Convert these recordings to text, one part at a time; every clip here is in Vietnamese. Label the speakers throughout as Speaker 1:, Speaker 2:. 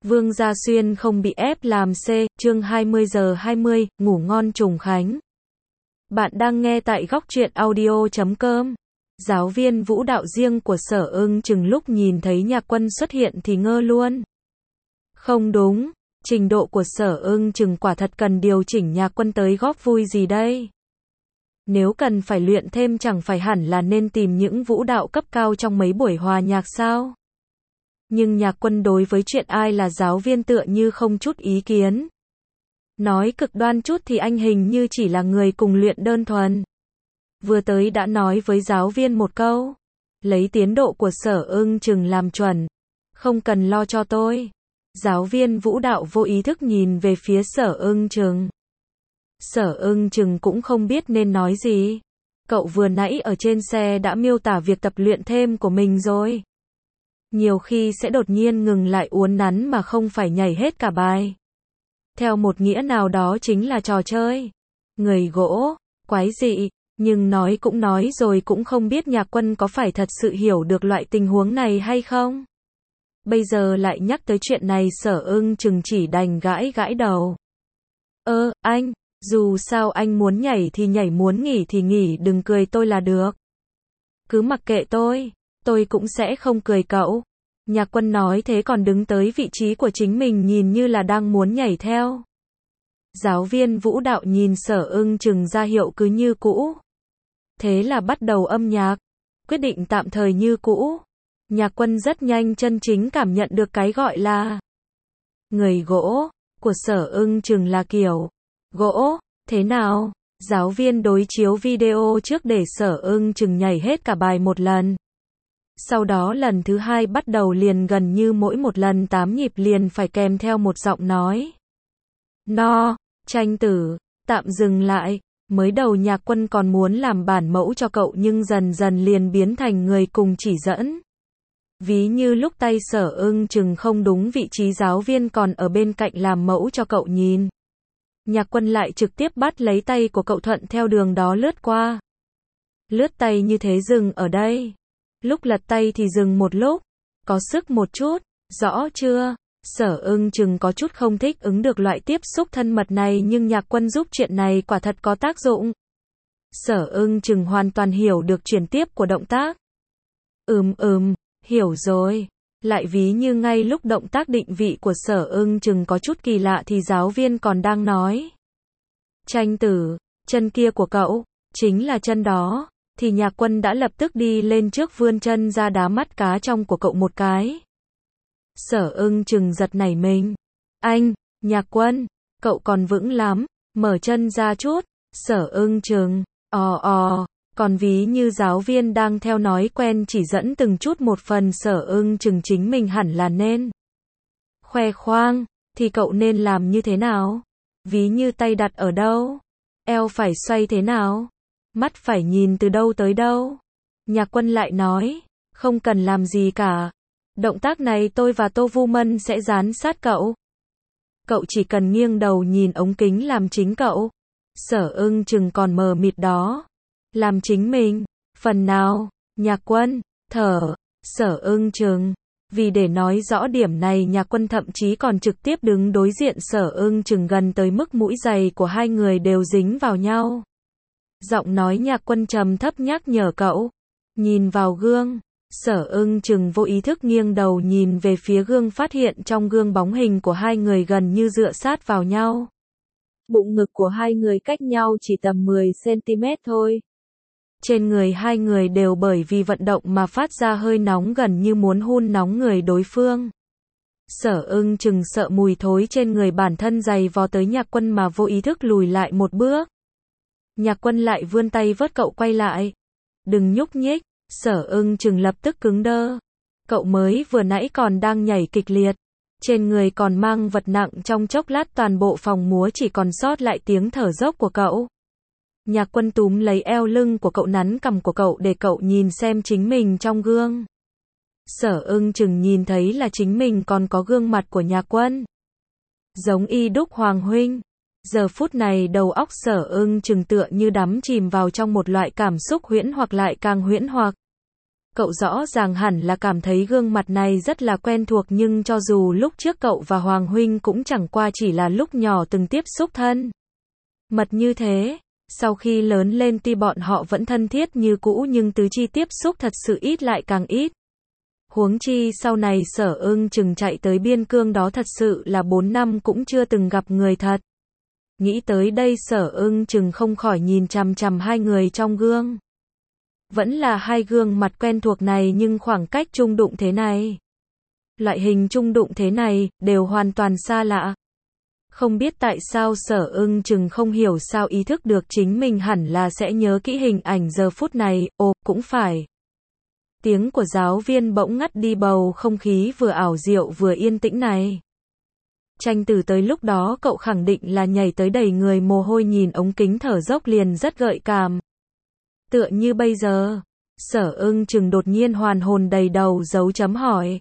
Speaker 1: Vương Gia Xuyên không bị ép làm C, chương 20:20, ngủ ngon Trùng Khánh. Bạn đang nghe tại góc truyện audio.com. Giáo viên vũ đạo riêng của Sở Ưng Chừng lúc nhìn thấy Nhạc Quân xuất hiện thì ngơ luôn. Không đúng, trình độ của Sở Ưng Chừng quả thật cần điều chỉnh. Nhạc Quân tới góp vui gì đây? Nếu cần phải luyện thêm chẳng phải hẳn là nên tìm những vũ đạo cấp cao trong mấy buổi hòa nhạc sao? Nhưng Nhạc Quân đối với chuyện ai là giáo viên tựa như không chút ý kiến. Nói cực đoan chút thì anh hình như chỉ là người cùng luyện đơn thuần. Vừa tới đã nói với giáo viên một câu. Lấy tiến độ của Sở Ưng Chừng làm chuẩn. Không cần lo cho tôi. Giáo viên vũ đạo vô ý thức nhìn về phía Sở Ưng Chừng. Sở Ưng Chừng cũng không biết nên nói gì. Cậu vừa nãy ở trên xe đã miêu tả việc tập luyện thêm của mình rồi. Nhiều khi sẽ đột nhiên ngừng lại uốn nắn mà không phải nhảy hết cả bài. Theo một nghĩa nào đó chính là trò chơi. Người gỗ, quái dị, nhưng nói cũng nói rồi cũng không biết Nhạc Quân có phải thật sự hiểu được loại tình huống này hay không. Bây giờ lại nhắc tới chuyện này Sở Ưng Chừng chỉ đành gãi gãi đầu. Anh, dù sao anh muốn nhảy thì nhảy, muốn nghỉ thì nghỉ, đừng cười tôi là được. Cứ mặc kệ tôi cũng sẽ không cười cậu. Nhạc Quân nói thế còn đứng tới vị trí của chính mình nhìn như là đang muốn nhảy theo. Giáo viên vũ đạo nhìn Sở Ưng Chừng ra hiệu cứ như cũ. Thế là bắt đầu âm nhạc. Quyết định tạm thời như cũ. Nhạc Quân rất nhanh chân chính cảm nhận được cái gọi là người gỗ của Sở Ưng Chừng là kiểu gỗ, thế nào? Giáo viên đối chiếu video trước để Sở Ưng Chừng nhảy hết cả bài một lần. Sau đó lần thứ hai bắt đầu liền gần như mỗi một lần 8 nhịp liền phải kèm theo một giọng nói. No, Tranh Tử, tạm dừng lại. Mới đầu Nhạc Quân còn muốn làm bản mẫu cho cậu nhưng dần dần liền biến thành người cùng chỉ dẫn. Ví như lúc tay Sở Ưng Chừng không đúng vị trí giáo viên còn ở bên cạnh làm mẫu cho cậu nhìn. Nhạc Quân lại trực tiếp bắt lấy tay của cậu thuận theo đường đó lướt qua. Lướt tay như thế dừng ở đây. Lúc lật tay thì dừng một lúc. Có sức một chút, rõ chưa? Sở Ưng Chừng có chút không thích ứng được loại tiếp xúc thân mật này nhưng Nhạc Quân giúp chuyện này quả thật có tác dụng. Sở Ưng Chừng hoàn toàn hiểu được chuyển tiếp của động tác. Hiểu rồi. Lại ví như ngay lúc động tác định vị của Sở Ưng Chừng có chút kỳ lạ thì giáo viên còn đang nói. Tranh Tử, chân kia của cậu, chính là chân đó. Thì Nhạc Quân đã lập tức đi lên trước vươn chân ra đá mắt cá trong của cậu một cái. Sở Ưng Chừng giật nảy mình. Anh, Nhạc Quân, cậu còn vững lắm, mở chân ra chút. Sở Ưng Chừng, còn ví như giáo viên đang theo nói quen chỉ dẫn từng chút một phần Sở Ưng Chừng chính mình hẳn là nên khoe khoang, thì cậu nên làm như thế nào? Ví như tay đặt ở đâu? Eo phải xoay thế nào? Mắt phải nhìn từ đâu tới đâu? Nhạc Quân lại nói, không cần làm gì cả. Động tác này tôi và Tô Vu Mân sẽ dán sát cậu. Cậu chỉ cần nghiêng đầu nhìn ống kính làm chính cậu. Sở Ưng Chừng còn mờ mịt đó. Làm chính mình. Phần nào? Nhạc Quân, thở. Sở Ưng Chừng. Vì để nói rõ điểm này Nhạc Quân thậm chí còn trực tiếp đứng đối diện Sở Ưng Chừng gần tới mức mũi giày của hai người đều dính vào nhau. Giọng nói Nhạc Quân trầm thấp nhắc nhở cậu. Nhìn vào gương. Sở Ưng Chừng vô ý thức nghiêng đầu nhìn về phía gương, phát hiện trong gương bóng hình của hai người gần như dựa sát vào nhau. Bụng ngực của hai người cách nhau chỉ tầm 10 cm thôi. Trên người hai người đều bởi vì vận động mà phát ra hơi nóng gần như muốn hun nóng người đối phương. Sở Ưng Chừng sợ mùi thối trên người bản thân giày vò tới Nhạc Quân mà vô ý thức lùi lại một bước. Nhạc Quân lại vươn tay vớt cậu quay lại. Đừng nhúc nhích. Sở Ưng Chừng lập tức cứng đơ. Cậu mới vừa nãy còn đang nhảy kịch liệt. Trên người còn mang vật nặng, trong chốc lát toàn bộ phòng múa chỉ còn sót lại tiếng thở dốc của cậu. Nhạc Quân túm lấy eo lưng của cậu, nắn cằm của cậu để cậu nhìn xem chính mình trong gương. Sở Ưng Chừng nhìn thấy là chính mình còn có gương mặt của Nhạc Quân. Giống y đúc Hoàng huynh. Giờ phút này đầu óc Sở Ưng Chừng tựa như đắm chìm vào trong một loại cảm xúc huyễn hoặc lại càng huyễn hoặc. Cậu rõ ràng hẳn là cảm thấy gương mặt này rất là quen thuộc, nhưng cho dù lúc trước cậu và Hoàng huynh cũng chẳng qua chỉ là lúc nhỏ từng tiếp xúc thân mật như thế. Sau khi lớn lên tuy bọn họ vẫn thân thiết như cũ nhưng tứ chi tiếp xúc thật sự ít lại càng ít. Huống chi sau này Sở Ưng Chừng chạy tới biên cương đó thật sự là 4 năm cũng chưa từng gặp người thật. Nghĩ tới đây Sở Ưng Chừng không khỏi nhìn chằm chằm hai người trong gương. Vẫn là hai gương mặt quen thuộc này nhưng khoảng cách chung đụng thế này. Loại hình chung đụng thế này, đều hoàn toàn xa lạ. Không biết tại sao Sở Ưng Chừng không hiểu sao ý thức được chính mình hẳn là sẽ nhớ kỹ hình ảnh giờ phút này, cũng phải. Tiếng của giáo viên bỗng ngắt đi bầu không khí vừa ảo diệu vừa yên tĩnh này. Tranh Tử tới lúc đó cậu khẳng định là nhảy tới đầy người mồ hôi, nhìn ống kính thở dốc liền rất gợi cảm. Tựa như bây giờ, Sở Ưng Chừng đột nhiên hoàn hồn đầy đầu dấu chấm hỏi.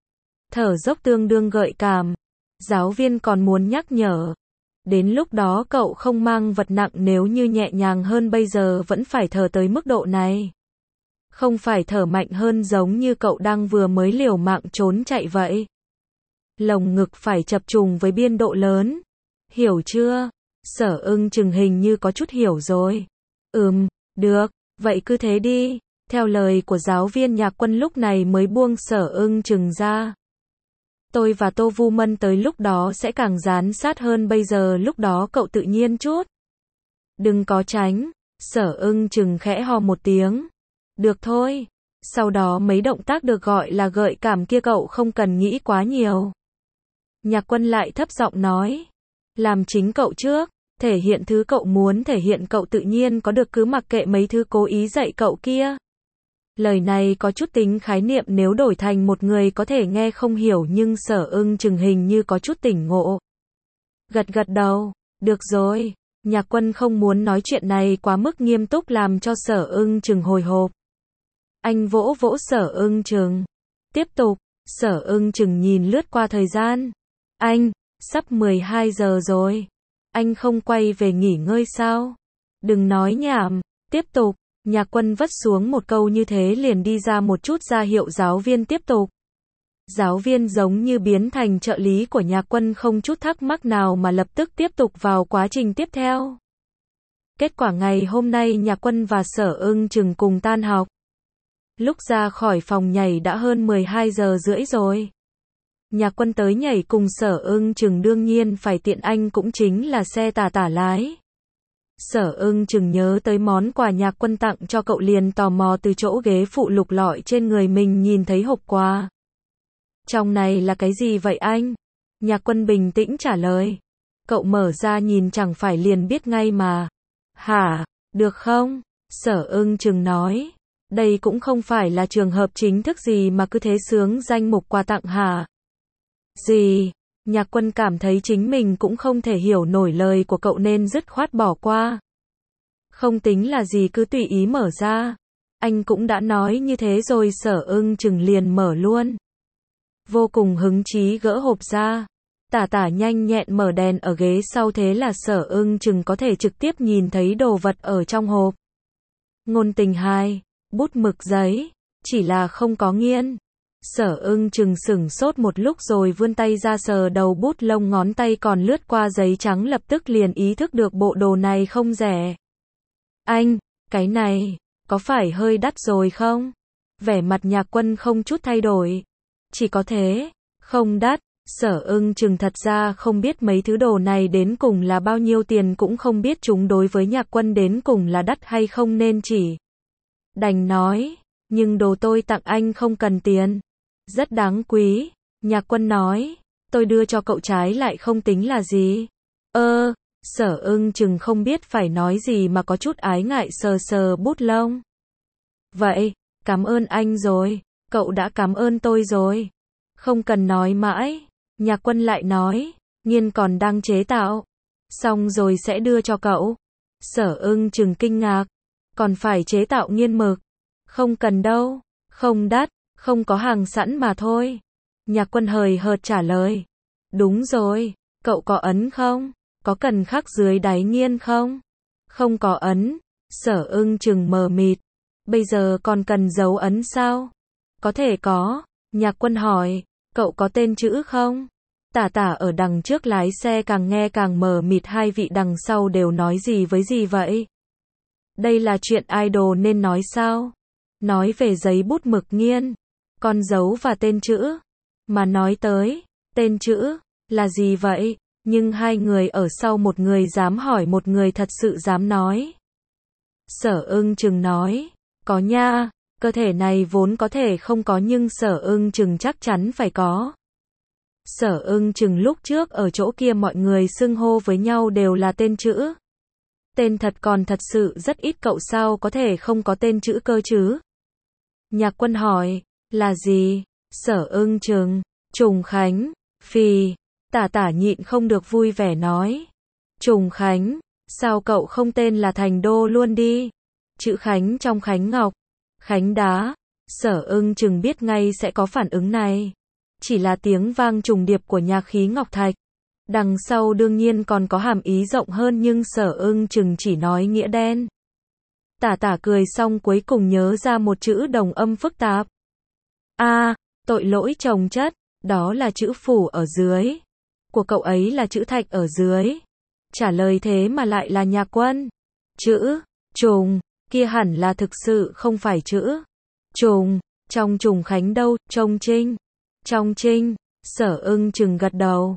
Speaker 1: Thở dốc tương đương gợi cảm. Giáo viên còn muốn nhắc nhở. Đến lúc đó cậu không mang vật nặng, nếu như nhẹ nhàng hơn bây giờ vẫn phải thở tới mức độ này. Không phải thở mạnh hơn giống như cậu đang vừa mới liều mạng trốn chạy vậy. Lồng ngực phải chập trùng với biên độ lớn. Hiểu chưa? Sở Ưng Chừng hình như có chút hiểu rồi. Được, vậy cứ thế đi. Theo lời của giáo viên, Nhạc Quân lúc này mới buông Sở Ưng Chừng ra. Tôi và Tô Vu Mân tới lúc đó sẽ càng dán sát hơn bây giờ, lúc đó cậu tự nhiên chút. Đừng có tránh. Sở Ưng Chừng khẽ hò một tiếng. Được thôi. Sau đó mấy động tác được gọi là gợi cảm kia cậu không cần nghĩ quá nhiều. Nhạc Quân lại thấp giọng nói. Làm chính cậu trước. Thể hiện thứ cậu muốn thể hiện, cậu tự nhiên có được, cứ mặc kệ mấy thứ cố ý dạy cậu kia. Lời này có chút tính khái niệm, nếu đổi thành một người có thể nghe không hiểu, nhưng Sở Ưng Chừng hình như có chút tỉnh ngộ. Gật gật đầu, được rồi. Nhạc Quân không muốn nói chuyện này quá mức nghiêm túc làm cho Sở Ưng Chừng hồi hộp. Anh vỗ vỗ Sở Ưng Chừng. Tiếp tục. Sở Ưng Chừng nhìn lướt qua thời gian. Anh, sắp 12 giờ rồi. Anh không quay về nghỉ ngơi sao? Đừng nói nhảm. Tiếp tục. Nhạc Quân vất xuống một câu như thế liền đi ra một chút ra hiệu giáo viên tiếp tục. Giáo viên giống như biến thành trợ lý của Nhạc Quân, không chút thắc mắc nào mà lập tức tiếp tục vào quá trình tiếp theo. Kết quả ngày hôm nay Nhạc Quân và Sở Ưng Chừng cùng tan học. Lúc ra khỏi phòng nhảy đã hơn 12 giờ rưỡi rồi. Nhạc Quân tới nhảy cùng Sở Ưng Chừng đương nhiên phải tiện, anh cũng chính là xe tả lái. Sở Ưng Chừng nhớ tới món quà Nhạc Quân tặng cho cậu liền tò mò từ chỗ ghế phụ lục lọi trên người mình, nhìn thấy hộp quà. Trong này là cái gì vậy anh? Nhạc Quân bình tĩnh trả lời. Cậu mở ra nhìn chẳng phải liền biết ngay mà. Hả, được không? Sở Ưng Chừng nói. Đây cũng không phải là trường hợp chính thức gì mà cứ thế sướng danh mục quà tặng hả? Gì? Nhạc Quân cảm thấy chính mình cũng không thể hiểu nổi lời của cậu nên dứt khoát bỏ qua. Không tính là gì, cứ tùy ý mở ra. Anh cũng đã nói như thế rồi. Sở Ưng Chừng liền mở luôn. Vô cùng hứng chí gỡ hộp ra. Tả nhanh nhẹn mở đèn ở ghế sau, thế là Sở Ưng Chừng có thể trực tiếp nhìn thấy đồ vật ở trong hộp. Ngôn tình 2, bút mực giấy, chỉ là không có nghiên. Sở Ưng Chừng sửng sốt một lúc rồi vươn tay ra sờ đầu bút lông, ngón tay còn lướt qua giấy trắng, lập tức liền ý thức được bộ đồ này không rẻ. Anh, cái này, có phải hơi đắt rồi không? Vẻ mặt Nhạc Quân không chút thay đổi. Chỉ có thế, không đắt. Sở Ưng Chừng thật ra không biết mấy thứ đồ này đến cùng là bao nhiêu tiền, cũng không biết chúng đối với Nhạc Quân đến cùng là đắt hay không, nên chỉ đành nói, nhưng đồ tôi tặng anh không cần tiền. Rất đáng quý. Nhạc Quân nói, tôi đưa cho cậu trái lại không tính là gì. Sở Ưng Chừng không biết phải nói gì mà có chút ái ngại sờ sờ bút lông. Vậy, cảm ơn anh rồi, cậu đã cảm ơn tôi rồi. Không cần nói mãi. Nhạc Quân lại nói, nghiên còn đang chế tạo. Xong rồi sẽ đưa cho cậu. Sở Ưng Chừng kinh ngạc. Còn phải chế tạo nghiên mực? Không cần đâu, không đắt, không có hàng sẵn mà thôi. Nhạc Quân hời hợt trả lời. Đúng rồi, cậu có ấn không? Có cần khắc dưới đáy nghiên không? Không có ấn. Sở Ưng Chừng mờ mịt. Bây giờ còn cần dấu ấn sao? Có thể có. Nhạc Quân hỏi, cậu có tên chữ không? Tả Tả ở đằng trước lái xe càng nghe càng mờ mịt, hai vị đằng sau đều nói gì với gì vậy? Đây là chuyện idol nên nói sao? Nói về giấy bút mực nghiên, con dấu và tên chữ. Mà nói tới, tên chữ, là gì vậy? Nhưng hai người ở sau một người dám hỏi, một người thật sự dám nói. Sở Ưng Chừng nói, có nha, cơ thể này vốn có thể không có nhưng Sở Ưng Chừng chắc chắn phải có. Sở Ưng Chừng lúc trước ở chỗ kia mọi người xưng hô với nhau đều là tên chữ. Tên thật còn thật sự rất ít, cậu sao có thể không có tên chữ cơ chứ? Nhạc Quân hỏi, là gì? Sở Ưng Chừng, Trùng Khánh, phì. Tả Tả nhịn không được vui vẻ nói. Trùng Khánh, sao cậu không tên là Thành Đô luôn đi? Chữ Khánh trong Khánh Ngọc, Khánh Đá. Sở Ưng Chừng biết ngay sẽ có phản ứng này. Chỉ là tiếng vang trùng điệp của nhạc khí ngọc thạch. Đằng sau đương nhiên còn có hàm ý rộng hơn nhưng Sở Ưng Chừng chỉ nói nghĩa đen. Tả Tả cười xong cuối cùng nhớ ra một chữ đồng âm phức tạp. Tội lỗi chồng chất, đó là chữ phủ ở dưới. Của cậu ấy là chữ thạch ở dưới. Trả lời thế mà lại là Nhạc Quân. Chữ trùng kia hẳn là thực sự không phải chữ trùng. Trong Trùng Khánh đâu, trong Trinh. Trong Trinh. Sở Ưng Chừng gật đầu.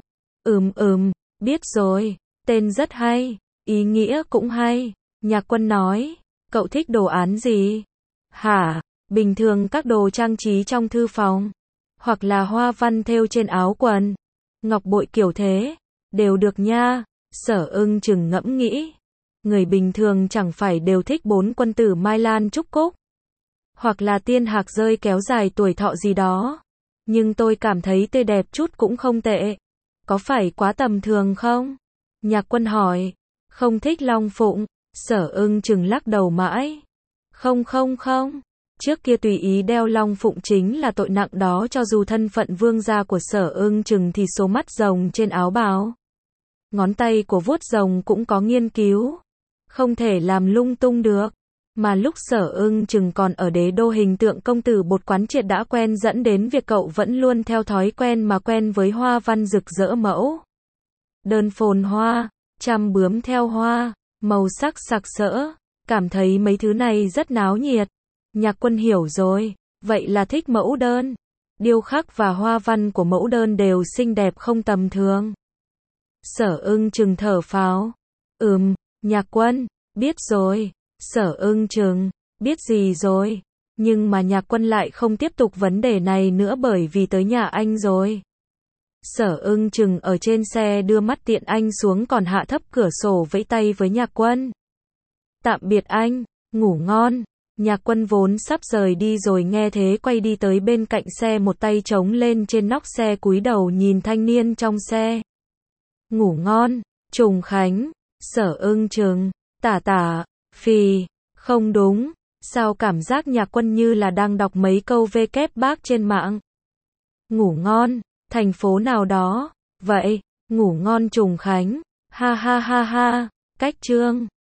Speaker 1: Biết rồi, tên rất hay, ý nghĩa cũng hay. Nhạc Quân nói, cậu thích đồ án gì? Hả, bình thường các đồ trang trí trong thư phòng, hoặc là hoa văn thêu trên áo quần, ngọc bội kiểu thế, đều được nha. Sở Ưng Chừng ngẫm nghĩ, người bình thường chẳng phải đều thích 4 quân tử Mai Lan Trúc Cúc, hoặc là tiên hạc rơi kéo dài tuổi thọ gì đó. Nhưng tôi cảm thấy tươi đẹp chút cũng không tệ. Có phải quá tầm thường không? Nhạc Quân hỏi. Không thích long phụng. Sở Ưng Chừng lắc đầu mãi. Không. Trước kia tùy ý đeo long phụng chính là tội nặng đó, cho dù thân phận vương gia của Sở Ưng Chừng thì số mắt rồng trên áo bào, ngón tay của vuốt rồng cũng có nghiên cứu. Không thể làm lung tung được. Mà lúc Sở Ưng Chừng còn ở đế đô, hình tượng công tử bột quán triệt đã quen, dẫn đến việc cậu vẫn luôn theo thói quen mà quen với hoa văn rực rỡ mẫu đơn phồn hoa, trăm bướm theo hoa, màu sắc sặc sỡ, cảm thấy mấy thứ này rất náo nhiệt. Nhạc Quân hiểu rồi, vậy là thích mẫu đơn. Điêu khắc và hoa văn của mẫu đơn đều xinh đẹp không tầm thường. Sở Ưng Chừng thở phào. Nhạc Quân, biết rồi. Sở Ưng Chừng, biết gì rồi? Nhưng mà Nhạc Quân lại không tiếp tục vấn đề này nữa bởi vì tới nhà anh rồi. Sở Ưng Chừng ở trên xe đưa mắt tiện anh xuống, còn hạ thấp cửa sổ vẫy tay với Nhạc Quân. Tạm biệt anh, ngủ ngon. Nhạc Quân vốn sắp rời đi rồi nghe thế quay đi tới bên cạnh xe, một tay chống lên trên nóc xe cúi đầu nhìn thanh niên trong xe. Ngủ ngon, Trùng Khánh. Sở Ưng Chừng, Tả, phì. Không đúng, sao cảm giác Nhạc Quân như là đang đọc mấy câu vê bác trên mạng. Ngủ ngon, thành phố nào đó, vậy, ngủ ngon Trùng Khánh. Ha. Cách chương